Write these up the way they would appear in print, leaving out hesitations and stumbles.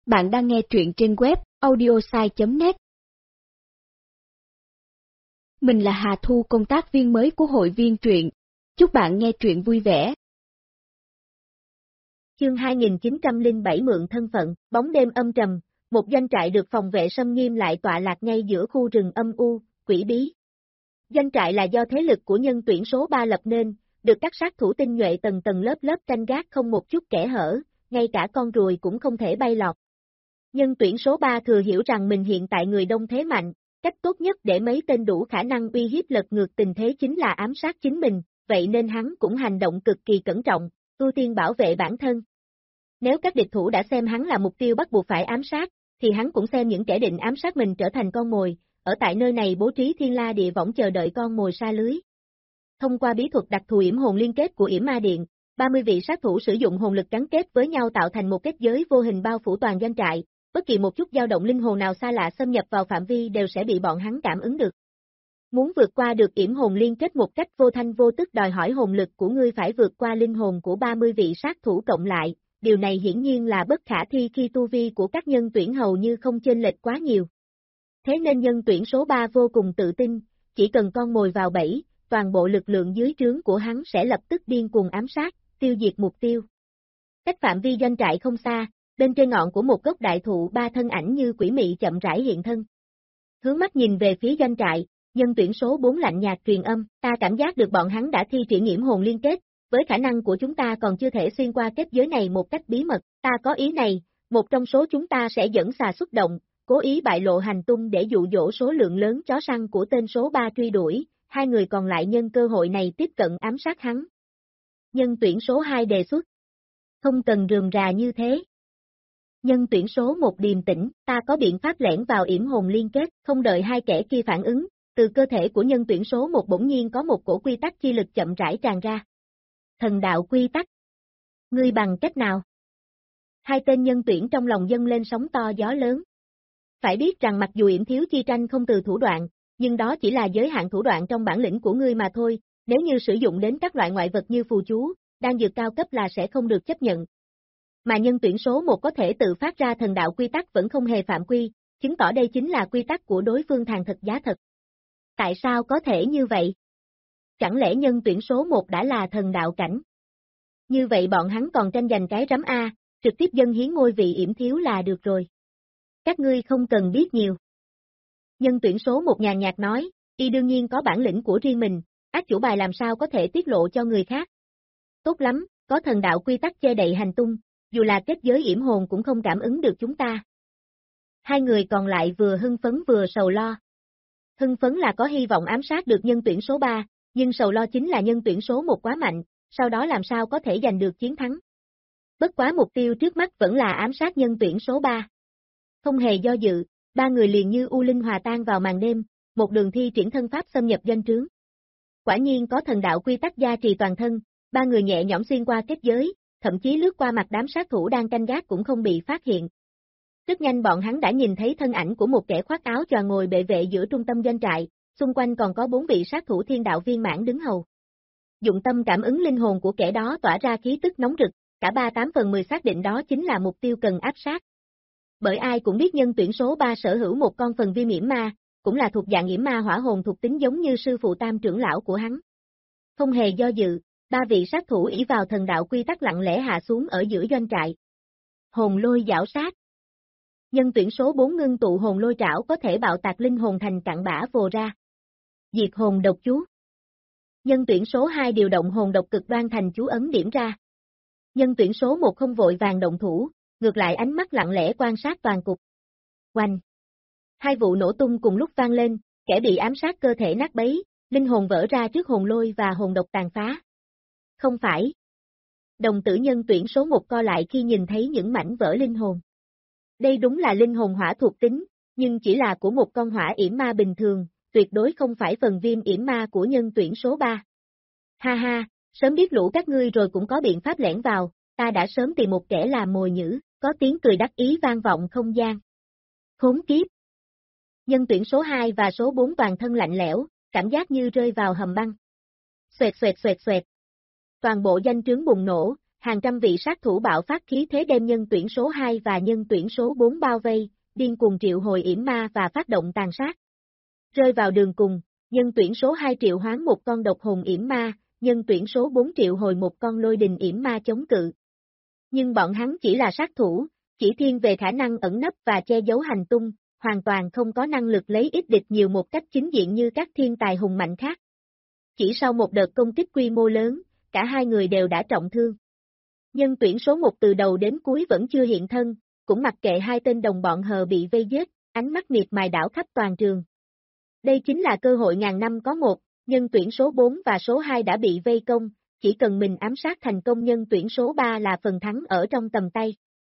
Bạn đang nghe truyện trên web audiosai.net. Mình là Hà Thu, công tác viên mới của hội viên truyện. Chúc bạn nghe truyện vui vẻ. Chương 2907 mượn thân phận, bóng đêm âm trầm, một doanh trại được phòng vệ xâm nghiêm lại tọa lạc ngay giữa khu rừng âm u, quỷ bí. Doanh trại là do thế lực của nhân tuyển số 3 lập nên, được các sát thủ tinh nhuệ tầng tầng lớp lớp canh gác không một chút kẽ hở, ngay cả con ruồi cũng không thể bay lọt. Nhân tuyển số 3 thừa hiểu rằng mình hiện tại người đông thế mạnh, cách tốt nhất để mấy tên đủ khả năng uy hiếp lật ngược tình thế chính là ám sát chính mình, vậy nên hắn cũng hành động cực kỳ cẩn trọng, ưu tiên bảo vệ bản thân. Nếu các địch thủ đã xem hắn là mục tiêu bắt buộc phải ám sát, thì hắn cũng xem những kẻ định ám sát mình trở thành con mồi, ở tại nơi này bố trí thiên la địa võng chờ đợi con mồi sa lưới. Thông qua bí thuật đặc thù yểm hồn liên kết của yểm ma điện, 30 vị sát thủ sử dụng hồn lực gắn kết với nhau tạo thành một kết giới vô hình bao phủ toàn doanh trại, bất kỳ một chút dao động linh hồn nào xa lạ xâm nhập vào phạm vi đều sẽ bị bọn hắn cảm ứng được. Muốn vượt qua được yểm hồn liên kết một cách vô thanh vô tức đòi hỏi hồn lực của ngươi phải vượt qua linh hồn của 30 vị sát thủ cộng lại, điều này hiển nhiên là bất khả thi khi tu vi của các nhân tuyển hầu như không chênh lệch quá nhiều. Thế nên nhân tuyển số 3 vô cùng tự tin, chỉ cần con mồi vào bẫy, toàn bộ lực lượng dưới trướng của hắn sẽ lập tức điên cuồng ám sát, tiêu diệt mục tiêu. Cách phạm vi doanh trại không xa, bên trên ngọn của một gốc đại thụ 3 thân ảnh như quỷ mị chậm rãi hiện thân. Hướng mắt nhìn về phía doanh trại, nhân tuyển số 4 lạnh nhạt truyền âm, ta cảm giác được bọn hắn đã thi triển yểm hồn liên kết, với khả năng của chúng ta còn chưa thể xuyên qua kết giới này một cách bí mật, ta có ý này, một trong số chúng ta sẽ dẫn xà xuất động, cố ý bại lộ hành tung để dụ dỗ số lượng lớn chó săn của tên số 3 truy đuổi, hai người còn lại nhân cơ hội này tiếp cận ám sát hắn. Nhân tuyển số 2 đề xuất, không cần rườm rà như thế. Nhân tuyển số 1 điềm tĩnh, ta có biện pháp lẻn vào yểm hồn liên kết, không đợi hai kẻ kia phản ứng, từ cơ thể của nhân tuyển số 1 bỗng nhiên có một cổ quy tắc chi lực chậm rãi tràn ra. Thần đạo quy tắc. Ngươi bằng cách nào? Hai tên nhân tuyển trong lòng dâng lên sóng to gió lớn. Phải biết rằng mặc dù yểm thiếu chi tranh không từ thủ đoạn, nhưng đó chỉ là giới hạn thủ đoạn trong bản lĩnh của ngươi mà thôi, nếu như sử dụng đến các loại ngoại vật như phù chú, đan dược cao cấp là sẽ không được chấp nhận. Mà nhân tuyển số 1 có thể tự phát ra thần đạo quy tắc vẫn không hề phạm quy, chứng tỏ đây chính là quy tắc của đối phương hàng thật giá thật. Tại sao có thể như vậy? Chẳng lẽ nhân tuyển số 1 đã là thần đạo cảnh? Như vậy bọn hắn còn tranh giành cái rắm A, trực tiếp dâng hiến ngôi vị yểm thiếu là được rồi. Các ngươi không cần biết nhiều. Nhân tuyển số 1 nhàn nhạt nói, y đương nhiên có bản lĩnh của riêng mình, ác chủ bài làm sao có thể tiết lộ cho người khác. Tốt lắm, có thần đạo quy tắc che đậy hành tung, dù là kết giới yểm hồn cũng không cảm ứng được chúng ta. Hai người còn lại vừa hưng phấn vừa sầu lo. Hưng phấn là có hy vọng ám sát được nhân tuyển số 3, nhưng sầu lo chính là nhân tuyển số 1 quá mạnh, sau đó làm sao có thể giành được chiến thắng. Bất quá mục tiêu trước mắt vẫn là ám sát nhân tuyển số 3. Không hề do dự, ba người liền như u linh hòa tan vào màn đêm, một đường thi triển thân pháp xâm nhập doanh trướng. Quả nhiên có thần đạo quy tắc gia trì toàn thân, ba người nhẹ nhõm xuyên qua kết giới, thậm chí lướt qua mặt đám sát thủ đang canh gác cũng không bị phát hiện. Rất nhanh bọn hắn đã nhìn thấy thân ảnh của một kẻ khoác áo choàng ngồi bệ vệ giữa trung tâm doanh trại, xung quanh còn có 4 vị sát thủ thiên đạo viên mãn đứng hầu. Dụng tâm cảm ứng linh hồn của kẻ đó tỏa ra khí tức nóng rực, cả 3/8 xác định đó chính là mục tiêu cần áp sát. Bởi ai cũng biết nhân tuyển số 3 sở hữu một con phần viêm yểm ma, cũng là thuộc dạng yểm ma hỏa hồn thuộc tính giống như sư phụ tam trưởng lão của hắn. Không hề do dự, 3 vị sát thủ ỷ vào thần đạo quy tắc lặng lẽ hạ xuống ở giữa doanh trại. Hồn lôi giảo sát. Nhân tuyển số 4 ngưng tụ hồn lôi trảo có thể bạo tạc linh hồn thành cặn bã vồ ra. Diệt hồn độc chú. Nhân tuyển số 2 điều động hồn độc cực đoan thành chú ấn điểm ra. Nhân tuyển số 1 không vội vàng động thủ, ngược lại ánh mắt lặng lẽ quan sát toàn cục. Oanh! Hai vụ nổ tung cùng lúc vang lên, kẻ bị ám sát cơ thể nát bấy, linh hồn vỡ ra trước hồn lôi và hồn độc tàn phá. Không phải. Đồng tử nhân tuyển số 1 co lại khi nhìn thấy những mảnh vỡ linh hồn. Đây đúng là linh hồn hỏa thuộc tính, nhưng chỉ là của một con hỏa yểm ma bình thường, tuyệt đối không phải phần viêm yểm ma của nhân tuyển số 3. Ha ha, sớm biết lũ các ngươi rồi cũng có biện pháp lẻn vào, ta đã sớm tìm một kẻ làm mồi nhử, có tiếng cười đắc ý vang vọng không gian. Khốn kiếp! Nhân tuyển số 2 và số 4 toàn thân lạnh lẽo, cảm giác như rơi vào hầm băng. Xoẹt xoẹt xoẹt xoẹt. Toàn bộ doanh trướng bùng nổ, hàng trăm vị sát thủ bạo phát khí thế đem nhân tuyển số 2 và nhân tuyển số 4 bao vây, điên cuồng triệu hồi yểm ma và phát động tàn sát. Rơi vào đường cùng, nhân tuyển số 2 triệu hoán một con độc hồn yểm ma, nhân tuyển số 4 triệu hồi một con lôi đình yểm ma chống cự. Nhưng bọn hắn chỉ là sát thủ, chỉ thiên về khả năng ẩn nấp và che giấu hành tung, hoàn toàn không có năng lực lấy ít địch nhiều một cách chính diện như các thiên tài hùng mạnh khác. Chỉ sau một đợt công kích quy mô lớn, cả hai người đều đã trọng thương. Nhân tuyển số 1 từ đầu đến cuối vẫn chưa hiện thân, cũng mặc kệ hai tên đồng bọn hờ bị vây giết, ánh mắt miệt mài đảo khắp toàn trường. Đây chính là cơ hội ngàn năm có một, nhân tuyển số 4 và số 2 đã bị vây công, chỉ cần mình ám sát thành công nhân tuyển số 3 là phần thắng ở trong tầm tay.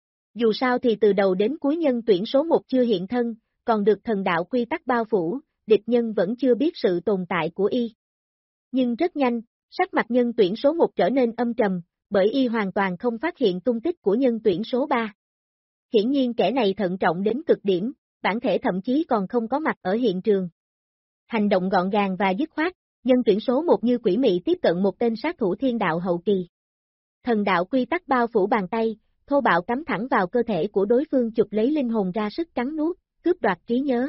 Dù sao thì từ đầu đến cuối nhân tuyển số 1 chưa hiện thân, còn được thần đạo quy tắc bao phủ, địch nhân vẫn chưa biết sự tồn tại của y. Nhưng rất nhanh, sắc mặt nhân tuyển số 1 trở nên âm trầm, bởi y hoàn toàn không phát hiện tung tích của nhân tuyển số 3. Hiển nhiên kẻ này thận trọng đến cực điểm, bản thể thậm chí còn không có mặt ở hiện trường. Hành động gọn gàng và dứt khoát, nhân tuyển số 1 như quỷ mị tiếp cận một tên sát thủ thiên đạo hậu kỳ. Thần đạo quy tắc bao phủ bàn tay, thô bạo cắm thẳng vào cơ thể của đối phương chụp lấy linh hồn ra sức cắn nuốt, cướp đoạt trí nhớ.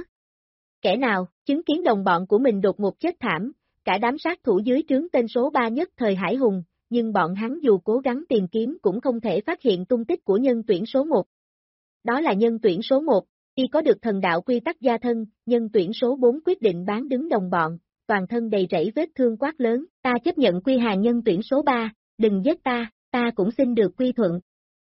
Kẻ nào, chứng kiến đồng bọn của mình đột ngột chết thảm, cả đám sát thủ dưới trướng tên số 3 nhất thời hải hùng, nhưng bọn hắn dù cố gắng tìm kiếm cũng không thể phát hiện tung tích của nhân tuyển số 1. Đó là nhân tuyển số 1, y có được thần đạo quy tắc gia thân, nhân tuyển số 4 quyết định bán đứng đồng bọn, toàn thân đầy rẫy vết thương quát lớn, ta chấp nhận quy hàng nhân tuyển số 3, đừng giết ta cũng xin được quy thuận.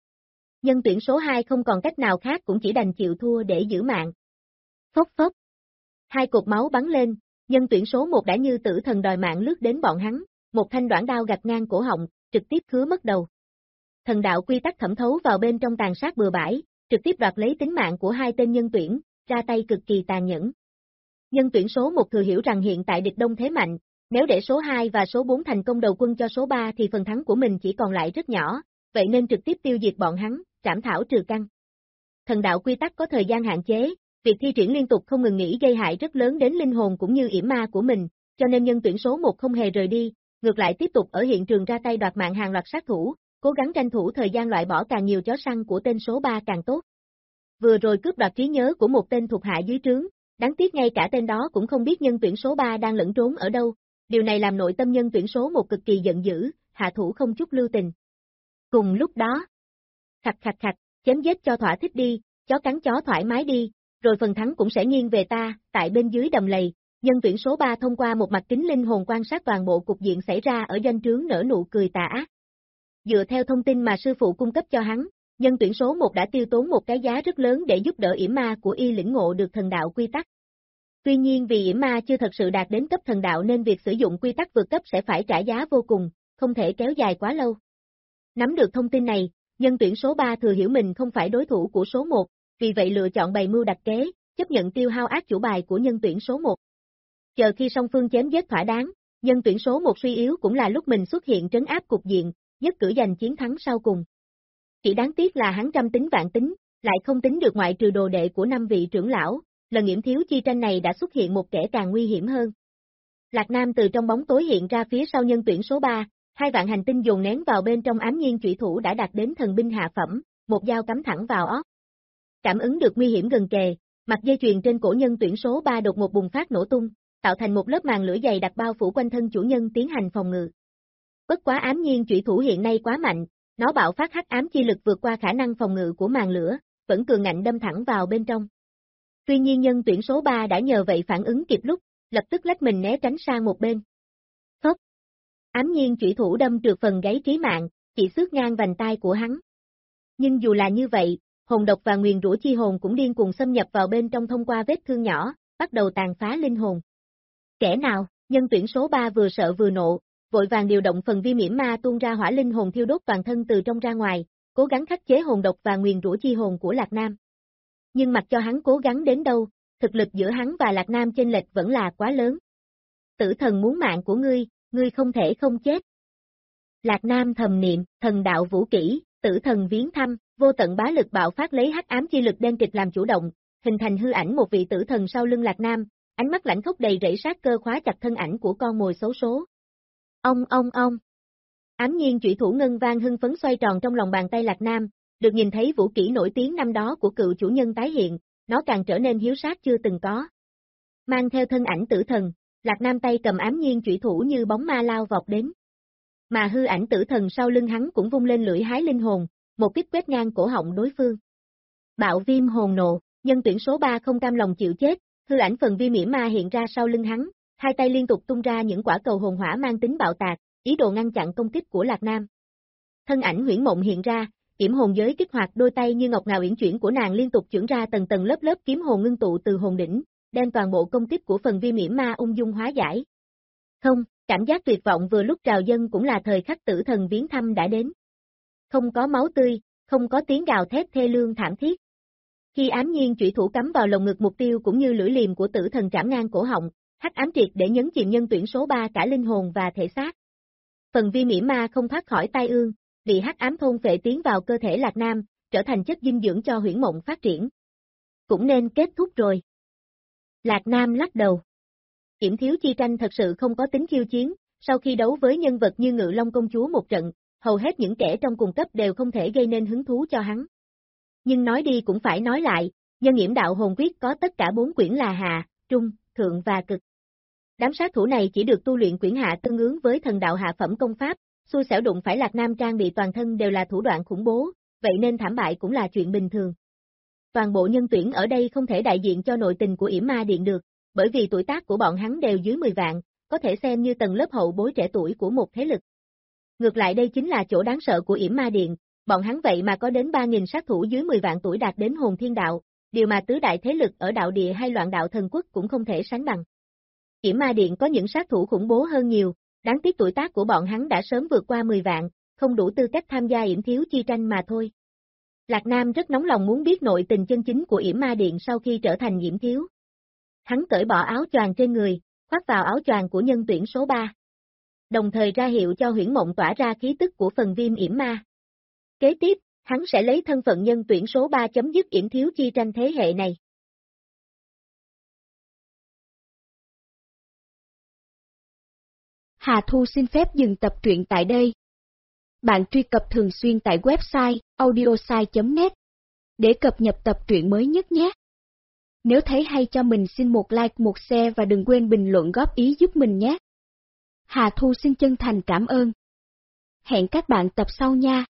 Nhân tuyển số 2 không còn cách nào khác cũng chỉ đành chịu thua để giữ mạng. Phốc phốc. Hai cột máu bắn lên, nhân tuyển số 1 đã như tử thần đòi mạng lướt đến bọn hắn, một thanh đoạn đao gạch ngang cổ họng, trực tiếp khứa mất đầu. Thần đạo quy tắc thẩm thấu vào bên trong tàn sát bừa bãi, trực tiếp đoạt lấy tính mạng của hai tên nhân tuyển, ra tay cực kỳ tàn nhẫn. Nhân tuyển số 1 thừa hiểu rằng hiện tại địch đông thế mạnh, nếu để số 2 và số 4 thành công đầu quân cho số 3 thì phần thắng của mình chỉ còn lại rất nhỏ, vậy nên trực tiếp tiêu diệt bọn hắn, trảm thảo trừ căn. Thần đạo quy tắc có thời gian hạn chế, việc thi triển liên tục không ngừng nghỉ gây hại rất lớn đến linh hồn cũng như yểm ma của mình, cho nên nhân tuyển số 1 không hề rời đi, ngược lại tiếp tục ở hiện trường ra tay đoạt mạng hàng loạt sát thủ, cố gắng tranh thủ thời gian loại bỏ càng nhiều chó săn của tên số 3 càng tốt. Vừa rồi cướp đoạt trí nhớ của một tên thuộc hạ dưới trướng, đáng tiếc ngay cả tên đó cũng không biết nhân tuyển số 3 đang lẫn trốn ở đâu, điều này làm nội tâm nhân tuyển số 1 cực kỳ giận dữ, hạ thủ không chút lưu tình. Cùng lúc đó, khạch, chém giết cho thỏa thích đi, chó cắn chó thoải mái đi, rồi phần thắng cũng sẽ nghiêng về ta, tại bên dưới đầm lầy, nhân tuyển số 3 thông qua một mặt kính linh hồn quan sát toàn bộ cục diện xảy ra ở doanh trướng nở nụ cười tà ác. Dựa theo thông tin mà sư phụ cung cấp cho hắn, nhân tuyển số 1 đã tiêu tốn một cái giá rất lớn để giúp đỡ yểm ma của y lĩnh ngộ được thần đạo quy tắc. Tuy nhiên vì yểm ma chưa thật sự đạt đến cấp thần đạo nên việc sử dụng quy tắc vượt cấp sẽ phải trả giá vô cùng, không thể kéo dài quá lâu. Nắm được thông tin này, nhân tuyển số 3 thừa hiểu mình không phải đối thủ của số 1, vì vậy lựa chọn bày mưu đặt kế, chấp nhận tiêu hao ác chủ bài của nhân tuyển số 1. Chờ khi song phương chém giết thỏa đáng, nhân tuyển số 1 suy yếu cũng là lúc mình xuất hiện trấn áp cục diện, nhất cử giành chiến thắng sau cùng. Chỉ đáng tiếc là hắn trăm tính vạn tính, lại không tính được ngoại trừ đồ đệ của 5 vị trưởng lão, lần yểm thiếu chi tranh này đã xuất hiện một kẻ càng nguy hiểm hơn. Lạc Nam từ trong bóng tối hiện ra phía sau nhân tuyển số 3, 2 vạn hành tinh dồn nén vào bên trong ám nhiên chủy thủ đã đạt đến thần binh hạ phẩm, một dao cắm thẳng vào óc. Cảm ứng được nguy hiểm gần kề, mặt dây chuyền trên cổ nhân tuyển số 3 đột một bùng phát nổ tung, tạo thành một lớp màn lửa dày đặc bao phủ quanh thân chủ nhân tiến hành phòng ngự. Bất quá ám nhiên chủy thủ hiện nay quá mạnh, nó bạo phát hắc ám chi lực vượt qua khả năng phòng ngự của màn lửa, vẫn cường ngạnh đâm thẳng vào bên trong. Tuy nhiên nhân tuyển số 3 đã nhờ vậy phản ứng kịp lúc, lập tức lách mình né tránh sang một bên. Phốc! Ám nhiên chủy thủ đâm trượt phần gáy trí mạng, chỉ xước ngang vành tai của hắn. Nhưng dù là như vậy, hồn độc và nguyền rủa chi hồn cũng điên cuồng xâm nhập vào bên trong thông qua vết thương nhỏ, bắt đầu tàn phá linh hồn. Kẻ nào? Nhân tuyển số 3 vừa sợ vừa nộ, vội vàng điều động phần vi yểm ma tuôn ra hỏa linh hồn thiêu đốt toàn thân từ trong ra ngoài, cố gắng khắc chế hồn độc và nguyền rủa chi hồn của Lạc Nam. Nhưng mặc cho hắn cố gắng đến đâu, thực lực giữa hắn và Lạc Nam chênh lệch vẫn là quá lớn. Tử thần muốn mạng của ngươi không thể không chết. Lạc Nam thầm niệm, thần đạo vũ kỹ, tử thần viếng thăm, vô tận bá lực bạo phát lấy hắc ám chi lực đen kịch làm chủ động, hình thành hư ảnh một vị tử thần sau lưng Lạc Nam, ánh mắt lãnh khốc đầy rẫy sát cơ khóa chặt thân ảnh của con mồi xấu số. Ông. Ám nhiên chủy thủ ngân vang hưng phấn xoay tròn trong lòng bàn tay Lạc Nam, được nhìn thấy vũ kỹ nổi tiếng năm đó của cựu chủ nhân tái hiện, nó càng trở nên hiếu sát chưa từng có. Mang theo thân ảnh tử thần, Lạc Nam tay cầm ám nhiên chủy thủ như bóng ma lao vọt đến. Mà hư ảnh tử thần sau lưng hắn cũng vung lên lưỡi hái linh hồn, một kích quét ngang cổ họng đối phương. Bạo viêm hồn nộ, nhân tuyển số 3 không cam lòng chịu chết, hư ảnh phần vi mỉa ma hiện ra sau lưng hắn, hai tay liên tục tung ra những quả cầu hồn hỏa mang tính bạo tạc, ý đồ ngăn chặn công kích của Lạc Nam. Thân ảnh huyễn mộng hiện ra, yểm hồn giới kích hoạt, đôi tay như ngọc ngà uyển chuyển của nàng liên tục chuyển ra tầng tầng lớp lớp kiếm hồn ngưng tụ từ hồn đỉnh, đem toàn bộ công kích của phần vi mỉa ma ung dung hóa giải. Không, cảm giác tuyệt vọng vừa lúc trào dâng cũng là thời khắc tử thần viếng thăm đã đến. Không có máu tươi, không có tiếng gào thét thê lương thảm thiết. Khi ám nhiên chủy thủ cắm vào lồng ngực mục tiêu cũng như lưỡi liềm của tử thần trảm ngang cổ họng, hắc ám triệt để nhấn chìm nhân tuyển số 3 cả linh hồn và thể xác. Phần vi mỉa ma không thoát khỏi tai ương, bị hắc ám thôn phệ tiến vào cơ thể Lạc Nam, trở thành chất dinh dưỡng cho huyễn mộng phát triển. Cũng nên kết thúc rồi. Lạc Nam lắc đầu. Yểm thiếu chi tranh thật sự không có tính khiêu chiến, sau khi đấu với nhân vật như Ngự Long công chúa một trận, hầu hết những kẻ trong cùng cấp đều không thể gây nên hứng thú cho hắn. Nhưng nói đi cũng phải nói lại, nhân yểm đạo hồn quyết có tất cả 4 quyển là hạ, trung, thượng và cực. Đám sát thủ này chỉ được tu luyện quyển hạ tương ứng với thần đạo hạ phẩm công pháp, xui xẻo đụng phải Lạc Nam trang bị toàn thân đều là thủ đoạn khủng bố, vậy nên thảm bại cũng là chuyện bình thường. Toàn bộ nhân tuyển ở đây không thể đại diện cho nội tình của Yểm Ma Điện được, bởi vì tuổi tác của bọn hắn đều dưới 10 vạn, có thể xem như tầng lớp hậu bối trẻ tuổi của một thế lực. Ngược lại đây chính là chỗ đáng sợ của Yểm Ma Điện, bọn hắn vậy mà có đến 3.000 sát thủ dưới 10 vạn tuổi đạt đến hồn thiên đạo, điều mà tứ đại thế lực ở đạo địa hay loạn đạo thần quốc cũng không thể sánh bằng. Yểm Ma Điện có những sát thủ khủng bố hơn nhiều, đáng tiếc tuổi tác của bọn hắn đã sớm vượt qua 10 vạn, không đủ tư cách tham gia yểm thiếu chi tranh mà thôi. Lạc Nam rất nóng lòng muốn biết nội tình chân chính của Yểm Ma Điện sau khi trở thành yểm thiếu. Hắn cởi bỏ áo choàng trên người, khoác vào áo choàng của nhân tuyển số 3. Đồng thời ra hiệu cho huyễn mộng tỏa ra khí tức của phần viêm yểm ma. Kế tiếp, hắn sẽ lấy thân phận nhân tuyển số 3 chấm dứt yểm thiếu chi tranh thế hệ này. Hà Thu xin phép dừng tập truyện tại đây. Bạn truy cập thường xuyên tại website audiosai.net để cập nhật tập truyện mới nhất nhé. Nếu thấy hay cho mình xin một like, một share và đừng quên bình luận góp ý giúp mình nhé. Hà Thu xin chân thành cảm ơn. Hẹn các bạn tập sau nha.